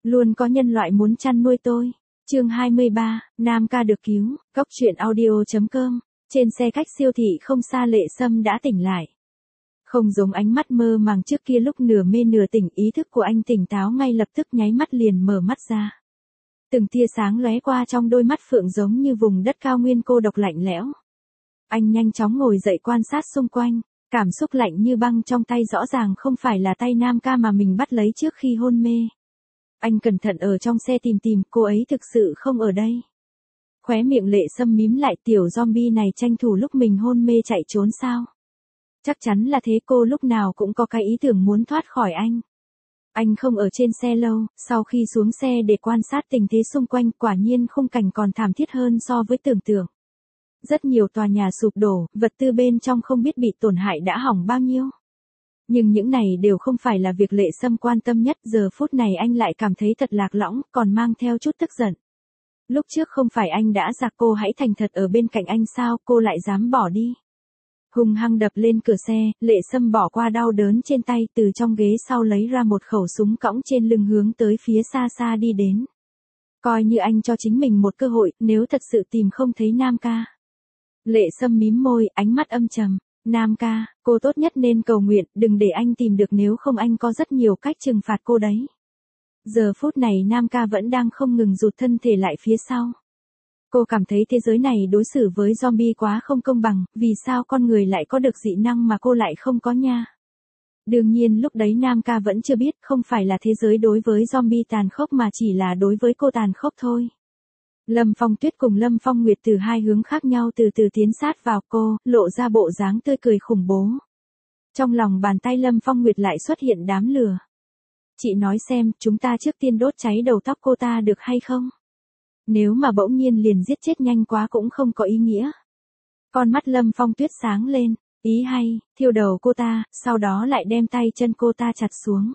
Luôn có nhân loại muốn chăn nuôi tôi. Chương 23, Nam ca được cứu, Cốc truyện audio.com. Trên xe cách siêu thị không xa Lệ Sâm đã tỉnh lại. Không giống ánh mắt mơ màng trước kia lúc nửa mê nửa tỉnh, ý thức của anh tỉnh táo ngay lập tức, nháy mắt liền mở mắt ra. Từng tia sáng lóe qua trong đôi mắt phượng giống như vùng đất cao nguyên cô độc lạnh lẽo. Anh nhanh chóng ngồi dậy quan sát xung quanh, cảm xúc lạnh như băng trong tay rõ ràng không phải là tay Nam ca mà mình bắt lấy trước khi hôn mê. Anh cẩn thận ở trong xe tìm, cô ấy thực sự không ở đây. Khóe miệng Lệ Sâm mím lại, tiểu zombie này tranh thủ lúc mình hôn mê chạy trốn sao? Chắc chắn là thế, cô lúc nào cũng có cái ý tưởng muốn thoát khỏi anh. Anh không ở trên xe lâu, sau khi xuống xe để quan sát tình thế xung quanh, quả nhiên khung cảnh còn thảm thiết hơn so với tưởng tượng. Rất nhiều tòa nhà sụp đổ, vật tư bên trong không biết bị tổn hại đã hỏng bao nhiêu. Nhưng những này đều không phải là việc Lệ Sâm quan tâm nhất, giờ phút này anh lại cảm thấy thật lạc lõng, còn mang theo chút tức giận. Lúc trước không phải anh đã dặn cô hãy thành thật ở bên cạnh anh sao, cô lại dám bỏ đi. Hung hăng đập lên cửa xe, Lệ Sâm bỏ qua đau đớn trên tay, từ trong ghế sau lấy ra một khẩu súng cõng trên lưng hướng tới phía xa xa đi đến. Coi như anh cho chính mình một cơ hội, nếu thật sự tìm không thấy Nam ca. Lệ Sâm mím môi, ánh mắt âm trầm. Nam ca, cô tốt nhất nên cầu nguyện, đừng để anh tìm được, nếu không anh có rất nhiều cách trừng phạt cô đấy. Giờ phút này Nam ca vẫn đang không ngừng rụt thân thể lại phía sau. Cô cảm thấy thế giới này đối xử với zombie quá không công bằng, vì sao con người lại có được dị năng mà cô lại không có nha. Đương nhiên lúc đấy Nam ca vẫn chưa biết, không phải là thế giới đối với zombie tàn khốc mà chỉ là đối với cô tàn khốc thôi. Lâm Phong Tuyết cùng Lâm Phong Nguyệt từ hai hướng khác nhau từ từ tiến sát vào cô, lộ ra bộ dáng tươi cười khủng bố. Trong lòng bàn tay Lâm Phong Nguyệt lại xuất hiện đám lửa. Chị nói xem, chúng ta trước tiên đốt cháy đầu tóc cô ta được hay không? Nếu mà bỗng nhiên liền giết chết nhanh quá cũng không có ý nghĩa. Con mắt Lâm Phong Tuyết sáng lên, ý hay, thiêu đầu cô ta, sau đó lại đem tay chân cô ta chặt xuống.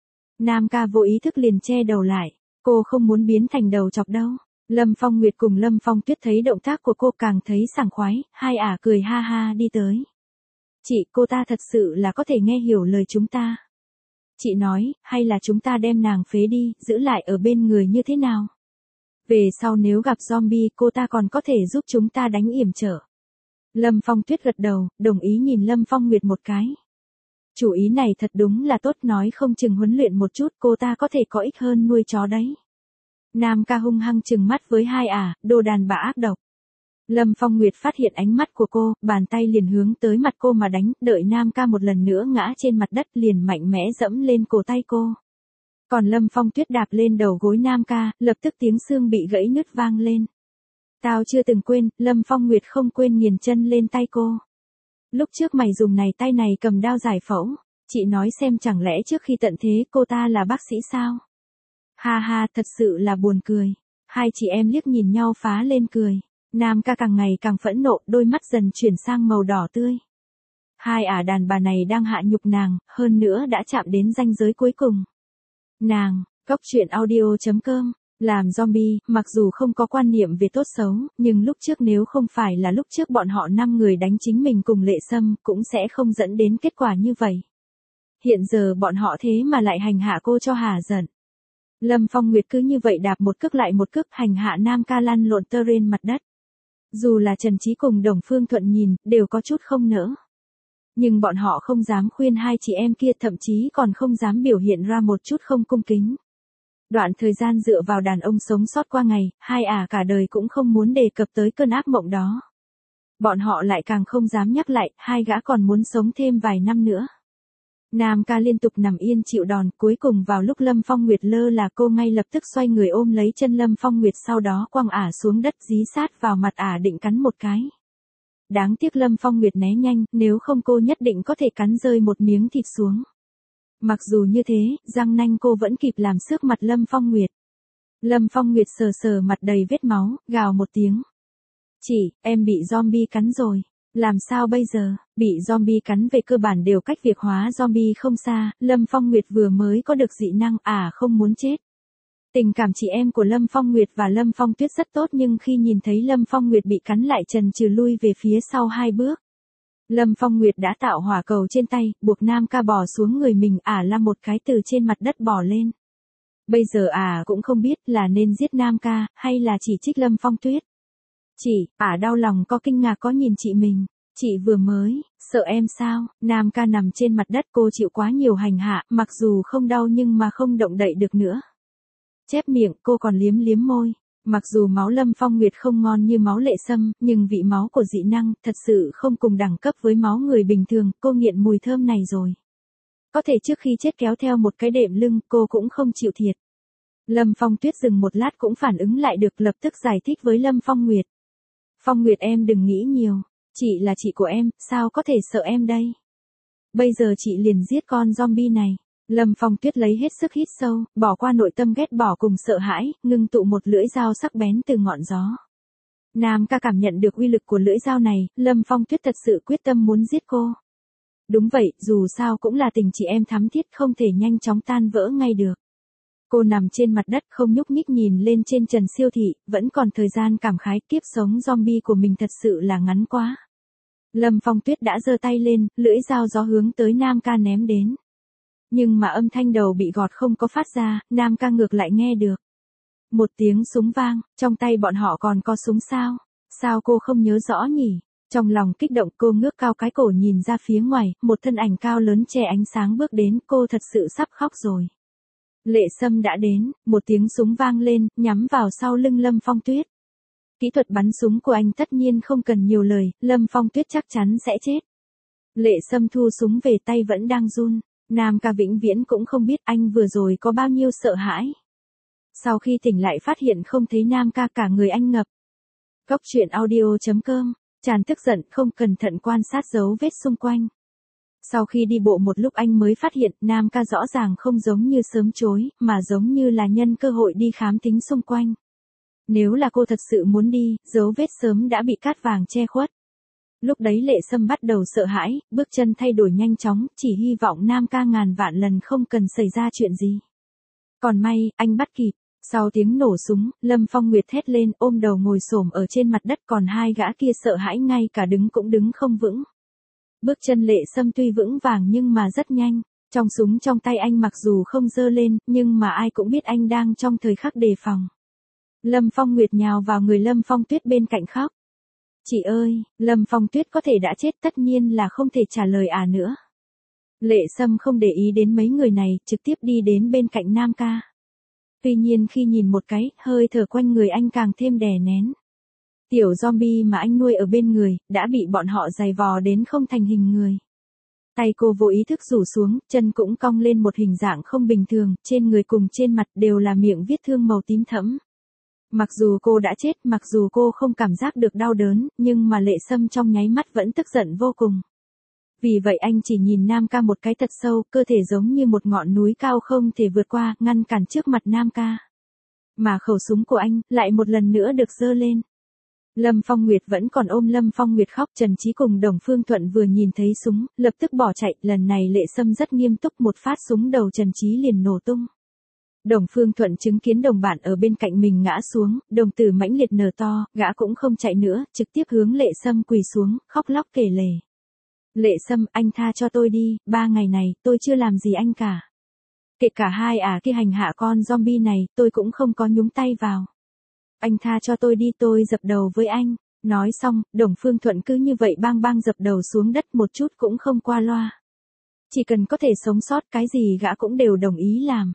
Nam ca vô ý thức liền che đầu lại, cô không muốn biến thành đầu chọc đâu. Lâm Phong Nguyệt cùng Lâm Phong Tuyết thấy động tác của cô càng thấy sảng khoái, hai cười ha ha đi tới. Chị, cô ta thật sự là có thể nghe hiểu lời chúng ta. Chị nói, hay là chúng ta đem nàng phế đi, giữ lại ở bên người như thế nào? Về sau nếu gặp zombie, cô ta còn có thể giúp chúng ta đánh yểm trở. Lâm Phong Tuyết gật đầu, đồng ý nhìn Lâm Phong Nguyệt một cái. Chủ ý này thật đúng là tốt, nói không chừng huấn luyện một chút cô ta có thể có ích hơn nuôi chó đấy. Nam ca hung hăng trừng mắt với hai đồ đàn bà ác độc. Lâm Phong Nguyệt phát hiện ánh mắt của cô, bàn tay liền hướng tới mặt cô mà đánh, đợi Nam ca một lần nữa ngã trên mặt đất liền mạnh mẽ dẫm lên cổ tay cô. Còn Lâm Phong Tuyết đạp lên đầu gối Nam ca, lập tức tiếng xương bị gãy nứt vang lên. Tao chưa từng quên, Lâm Phong Nguyệt không quên nghiền chân lên tay cô. Lúc trước mày dùng này tay này cầm đao giải phẫu, chị nói xem, chẳng lẽ trước khi tận thế cô ta là bác sĩ sao? Ha ha, thật sự là buồn cười. Hai chị em liếc nhìn nhau phá lên cười. Nam ca càng ngày càng phẫn nộ, đôi mắt dần chuyển sang màu đỏ tươi. Hai đàn bà này đang hạ nhục nàng, hơn nữa đã chạm đến ranh giới cuối cùng. Nàng, Cốc truyện audio.com, làm zombie, mặc dù không có quan niệm về tốt xấu, nhưng lúc trước nếu không phải là lúc trước bọn họ 5 người đánh chính mình cùng Lệ Sâm, cũng sẽ không dẫn đến kết quả như vậy. Hiện giờ bọn họ thế mà lại hành hạ cô cho hả giận. Lâm Phong Nguyệt cứ như vậy đạp một cước lại một cước, hành hạ Nam ca lăn lộn tơ rên mặt đất. Dù là Trần Chí cùng Đồng Phương Thuận nhìn, đều có chút không nỡ. Nhưng bọn họ không dám khuyên hai chị em kia, thậm chí còn không dám biểu hiện ra một chút không cung kính. Đoạn thời gian dựa vào đàn ông sống sót qua ngày, hai cả đời cũng không muốn đề cập tới cơn ác mộng đó. Bọn họ lại càng không dám nhắc lại, hai gã còn muốn sống thêm vài năm nữa. Nam ca liên tục nằm yên chịu đòn, cuối cùng vào lúc Lâm Phong Nguyệt lơ là, cô ngay lập tức xoay người ôm lấy chân Lâm Phong Nguyệt, sau đó quăng xuống đất, dí sát vào mặt định cắn một cái. Đáng tiếc Lâm Phong Nguyệt né nhanh, nếu không cô nhất định có thể cắn rơi một miếng thịt xuống. Mặc dù như thế, răng nanh cô vẫn kịp làm xước mặt Lâm Phong Nguyệt. Lâm Phong Nguyệt sờ sờ mặt đầy vết máu, gào một tiếng. Chị, em bị zombie cắn rồi. Làm sao bây giờ? Bị zombie cắn về cơ bản đều cách việc hóa zombie không xa, Lâm Phong Nguyệt vừa mới có được dị năng, không muốn chết. Tình cảm chị em của Lâm Phong Nguyệt và Lâm Phong Tuyết rất tốt, nhưng khi nhìn thấy Lâm Phong Nguyệt bị cắn lại chần chừ lui về phía sau 2 bước. Lâm Phong Nguyệt đã tạo hỏa cầu trên tay, buộc Nam ca bò xuống người mình, lăn một cái từ trên mặt đất bò lên. Bây giờ cũng không biết là nên giết Nam ca, hay là chỉ trích Lâm Phong Tuyết. Chị, đau lòng có kinh ngạc có nhìn chị mình. Chị vừa mới, sợ em sao? Nam ca nằm trên mặt đất, cô chịu quá nhiều hành hạ, mặc dù không đau nhưng mà không động đậy được nữa. Chép miệng, cô còn liếm liếm môi. Mặc dù máu Lâm Phong Nguyệt không ngon như máu Lệ Sâm, nhưng vị máu của dị năng thật sự không cùng đẳng cấp với máu người bình thường, cô nghiện mùi thơm này rồi. Có thể trước khi chết kéo theo một cái đệm lưng, cô cũng không chịu thiệt. Lâm Phong Tuyết dừng một lát cũng phản ứng lại được, lập tức giải thích với Lâm Phong Nguyệt. Phong Nguyệt em đừng nghĩ nhiều, chị là chị của em, sao có thể sợ em đây? Bây giờ chị liền giết con zombie này. Lâm Phong Tuyết lấy hết sức hít sâu, bỏ qua nội tâm ghét bỏ cùng sợ hãi, ngưng tụ một lưỡi dao sắc bén từ ngọn gió. Nam ca cảm nhận được uy lực của lưỡi dao này, Lâm Phong Tuyết thật sự quyết tâm muốn giết cô. Đúng vậy, dù sao cũng là tình chị em thắm thiết, không thể nhanh chóng tan vỡ ngay được. Cô nằm trên mặt đất không nhúc nhích nhìn lên trên trần siêu thị, vẫn còn thời gian cảm khái kiếp sống zombie của mình thật sự là ngắn quá. Lâm Phong Tuyết đã giơ tay lên, lưỡi dao gió hướng tới Nam ca ném đến. Nhưng mà âm thanh đầu bị gọt không có phát ra, Nam ca ngược lại nghe được. Một tiếng súng vang, trong tay bọn họ còn có súng sao? Sao cô không nhớ rõ nhỉ? Trong lòng kích động cô ngước cao cái cổ nhìn ra phía ngoài, một thân ảnh cao lớn che ánh sáng bước đến, cô thật sự sắp khóc rồi. Lệ Sâm đã đến, một tiếng súng vang lên, nhắm vào sau lưng Lâm Phong Tuyết. Kỹ thuật bắn súng của anh tất nhiên không cần nhiều lời, Lâm Phong Tuyết chắc chắn sẽ chết. Lệ Sâm thu súng về tay vẫn đang run. Nam ca vĩnh viễn cũng không biết anh vừa rồi có bao nhiêu sợ hãi. Sau khi tỉnh lại phát hiện không thấy Nam ca, cả người anh ngập. Góc truyện audio.com, tràn tức giận không cẩn thận quan sát dấu vết xung quanh. Sau khi đi bộ một lúc anh mới phát hiện Nam ca rõ ràng không giống như sớm chối, mà giống như là nhân cơ hội đi khám tính xung quanh. Nếu là cô thật sự muốn đi, dấu vết sớm đã bị cát vàng che khuất. Lúc đấy Lệ Sâm bắt đầu sợ hãi, bước chân thay đổi nhanh chóng, chỉ hy vọng Nam ca ngàn vạn lần không cần xảy ra chuyện gì. Còn may, anh bắt kịp. Sau tiếng nổ súng, Lâm Phong Nguyệt thét lên, ôm đầu ngồi xổm ở trên mặt đất, còn hai gã kia sợ hãi ngay cả đứng cũng đứng không vững. Bước chân Lệ Sâm tuy vững vàng nhưng mà rất nhanh. Trong súng trong tay anh mặc dù không giơ lên, nhưng mà ai cũng biết anh đang trong thời khắc đề phòng. Lâm Phong Nguyệt nhào vào người Lâm Phong Tuyết bên cạnh khóc. Chị ơi, Lâm Phong Tuyết có thể đã chết, tất nhiên là không thể trả lời nữa. Lệ Sâm không để ý đến mấy người này, trực tiếp đi đến bên cạnh Nam ca. Tuy nhiên khi nhìn một cái, hơi thở quanh người anh càng thêm đè nén. Tiểu zombie mà anh nuôi ở bên người, đã bị bọn họ giày vò đến không thành hình người. Tay cô vô ý thức rủ xuống, chân cũng cong lên một hình dạng không bình thường, trên người cùng trên mặt đều là miệng vết thương màu tím thẫm. Mặc dù cô đã chết, mặc dù cô không cảm giác được đau đớn, nhưng mà Lệ Sâm trong nháy mắt vẫn tức giận vô cùng. Vì vậy anh chỉ nhìn Nam ca một cái thật sâu, cơ thể giống như một ngọn núi cao không thể vượt qua, ngăn cản trước mặt Nam ca. Mà khẩu súng của anh, lại một lần nữa được giơ lên. Lâm Phong Nguyệt vẫn còn ôm Lâm Phong Nguyệt khóc, Trần Chí cùng Đồng Phương Thuận vừa nhìn thấy súng, lập tức bỏ chạy, lần này Lệ Sâm rất nghiêm túc, một phát súng đầu Trần Chí liền nổ tung. Đồng Phương Thuận chứng kiến đồng bạn ở bên cạnh mình ngã xuống, đồng tử mãnh liệt nở to, gã cũng không chạy nữa, trực tiếp hướng Lệ Sâm quỳ xuống, khóc lóc kể lể. Lệ Sâm, anh tha cho tôi đi, 3 ngày này, tôi chưa làm gì anh cả. Kể cả hai kia hành hạ con zombie này, tôi cũng không có nhúng tay vào. Anh tha cho tôi đi, tôi dập đầu với anh. Nói xong, Đồng Phương Thuận cứ như vậy bang bang dập đầu xuống đất, một chút cũng không qua loa. Chỉ cần có thể sống sót, cái gì gã cũng đều đồng ý làm.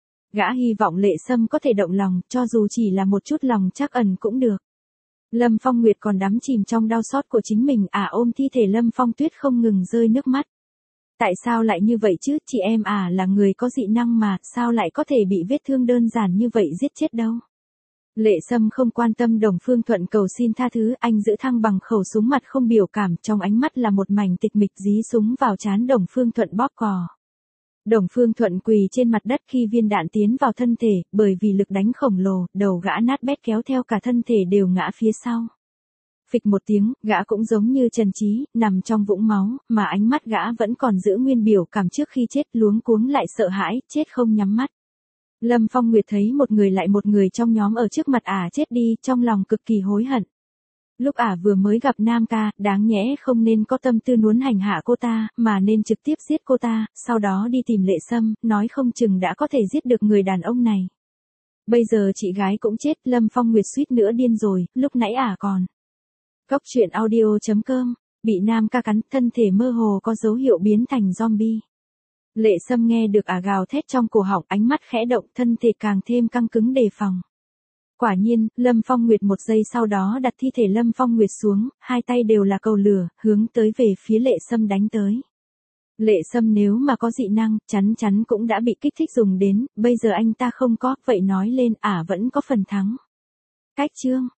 Gã hy vọng Lệ Sâm có thể động lòng, cho dù chỉ là một chút lòng trắc ẩn cũng được. Lâm Phong Nguyệt còn đắm chìm trong đau xót của chính mình, ôm thi thể Lâm Phong Tuyết không ngừng rơi nước mắt. Tại sao lại như vậy chứ, chị em là người có dị năng mà, sao lại có thể bị vết thương đơn giản như vậy giết chết đâu. Lệ Sâm không quan tâm Đồng Phương Thuận cầu xin tha thứ, anh giữ thăng bằng khẩu súng, mặt không biểu cảm, trong ánh mắt là một mảnh tịch mịch, dí súng vào trán Đồng Phương Thuận bóp cò. Đồng Phương Thuận quỳ trên mặt đất khi viên đạn tiến vào thân thể, bởi vì lực đánh khổng lồ, đầu gã nát bét kéo theo cả thân thể đều ngã phía sau. Phịch một tiếng, gã cũng giống như Trần Chí, nằm trong vũng máu, mà ánh mắt gã vẫn còn giữ nguyên biểu cảm trước khi chết, luống cuống lại sợ hãi, chết không nhắm mắt. Lâm Phong Nguyệt thấy một người lại một người trong nhóm ở trước mặt chết đi, trong lòng cực kỳ hối hận. Lúc ả vừa mới gặp Nam ca, đáng nhẽ không nên có tâm tư muốn hành hạ cô ta, mà nên trực tiếp giết cô ta, sau đó đi tìm Lệ Sâm, nói không chừng đã có thể giết được người đàn ông này. Bây giờ chị gái cũng chết, Lâm Phong Nguyệt suýt nữa điên rồi, lúc nãy ả còn. Cốc truyện audio.com, bị Nam ca cắn, thân thể mơ hồ có dấu hiệu biến thành zombie. Lệ Sâm nghe được ả gào thét trong cổ họng, ánh mắt khẽ động, thân thể càng thêm căng cứng đề phòng. Quả nhiên, Lâm Phong Nguyệt một giây sau đó đặt thi thể Lâm Phong Nguyệt xuống, hai tay đều là cầu lửa, hướng tới về phía Lệ Sâm đánh tới. Lệ Sâm nếu mà có dị năng, chắn chắn cũng đã bị kích thích dùng đến, bây giờ anh ta không có, vậy nói lên ả vẫn có phần thắng. Cách chương